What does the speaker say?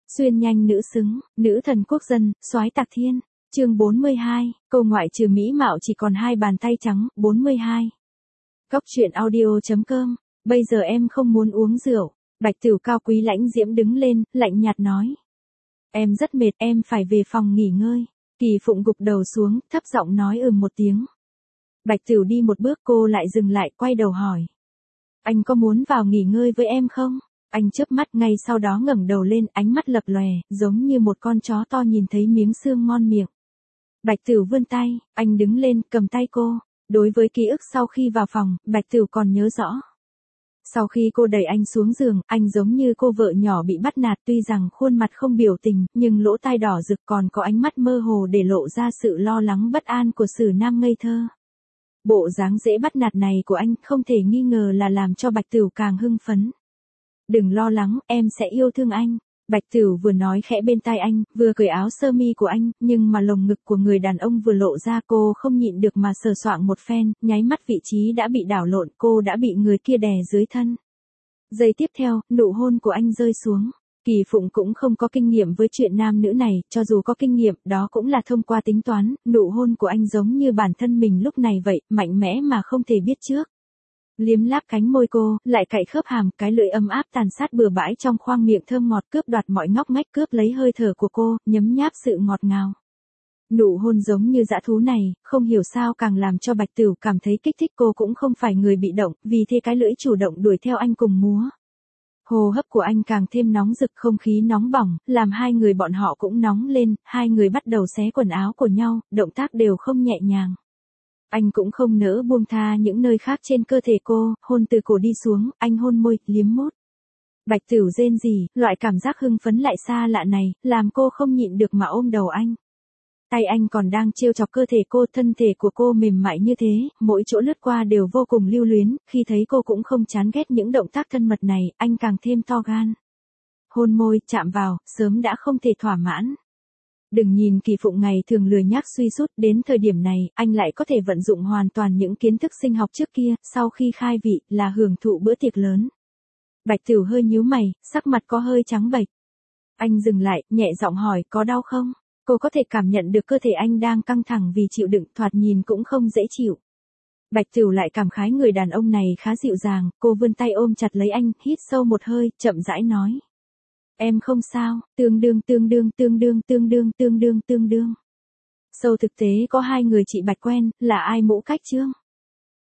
Xuyên nhanh nữ xứng, nữ thần quốc dân, soái tạc thiên. Chương 42, cô ngoại trừ mỹ mạo chỉ còn hai bàn tay trắng. 42. Góc truyện audio.com. Bây giờ em không muốn uống rượu. Bạch Tửu cao quý lãnh diễm đứng lên, lạnh nhạt nói. Em rất mệt, em phải về phòng nghỉ ngơi. Kỳ Phụng gục đầu xuống, thấp giọng nói một tiếng. Bạch Tửu đi một bước, cô lại dừng lại, quay đầu hỏi. Anh có muốn vào nghỉ ngơi với em không? Anh chớp mắt, ngay sau đó ngẩng đầu lên, ánh mắt lập lòe, giống như một con chó to nhìn thấy miếng xương ngon miệng. Bạch Tửu vươn tay, anh đứng lên, cầm tay cô. Đối với ký ức sau khi vào phòng, Bạch Tửu còn nhớ rõ. Sau khi cô đẩy anh xuống giường, anh giống như cô vợ nhỏ bị bắt nạt, tuy rằng khuôn mặt không biểu tình, nhưng lỗ tai đỏ rực, còn có ánh mắt mơ hồ để lộ ra sự lo lắng bất an của Sử Nam ngây thơ. Bộ dáng dễ bắt nạt này của anh không thể nghi ngờ là làm cho Bạch Tửu càng hưng phấn. Đừng lo lắng, em sẽ yêu thương anh. Bạch Tửu vừa nói khẽ bên tai anh, vừa cởi áo sơ mi của anh, nhưng mà lồng ngực của người đàn ông vừa lộ ra, cô không nhịn được mà sờ soạng một phen, nháy mắt vị trí đã bị đảo lộn, cô đã bị người kia đè dưới thân. Giây tiếp theo, nụ hôn của anh rơi xuống. Kỳ Phụng cũng không có kinh nghiệm với chuyện nam nữ này, cho dù có kinh nghiệm, đó cũng là thông qua tính toán, nụ hôn của anh giống như bản thân mình lúc này vậy, mạnh mẽ mà không thể biết trước. Liếm láp cánh môi cô, lại cạy khớp hàm, cái lưỡi ấm áp tàn sát bừa bãi trong khoang miệng thơm ngọt, cướp đoạt mọi ngóc ngách, cướp lấy hơi thở của cô, nhấm nháp sự ngọt ngào. Nụ hôn giống như dã thú này, không hiểu sao càng làm cho Bạch Tửu cảm thấy kích thích, cô cũng không phải người bị động, vì thế cái lưỡi chủ động đuổi theo anh cùng múa. Hô hấp của anh càng thêm nóng rực, không khí nóng bỏng, làm hai người bọn họ cũng nóng lên, hai người bắt đầu xé quần áo của nhau, động tác đều không nhẹ nhàng. Anh cũng không nỡ buông tha những nơi khác trên cơ thể cô, hôn từ cổ đi xuống, anh hôn môi, liếm mút. Bạch Tửu rên rỉ, loại cảm giác hưng phấn lại xa lạ này, làm cô không nhịn được mà ôm đầu anh. Tay anh còn đang trêu chọc cơ thể cô, thân thể của cô mềm mại như thế, mỗi chỗ lướt qua đều vô cùng lưu luyến, khi thấy cô cũng không chán ghét những động tác thân mật này, anh càng thêm to gan. Hôn môi, chạm vào, sớm đã không thể thỏa mãn. Đừng nhìn Kỳ Phụng ngày thường lười nhác suy sút, đến thời điểm này, anh lại có thể vận dụng hoàn toàn những kiến thức sinh học trước kia, sau khi khai vị, là hưởng thụ bữa tiệc lớn. Bạch Tửu hơi nhíu mày, sắc mặt có hơi trắng bệch. Anh dừng lại, nhẹ giọng hỏi, có đau không? Cô có thể cảm nhận được cơ thể anh đang căng thẳng vì chịu đựng, thoạt nhìn cũng không dễ chịu. Bạch Tửu lại cảm khái người đàn ông này khá dịu dàng, cô vươn tay ôm chặt lấy anh, hít sâu một hơi, chậm rãi nói. Em không sao, tương đương. Sâu thực tế có hai người chị Bạch quen, là ai Mũ Cách Trương?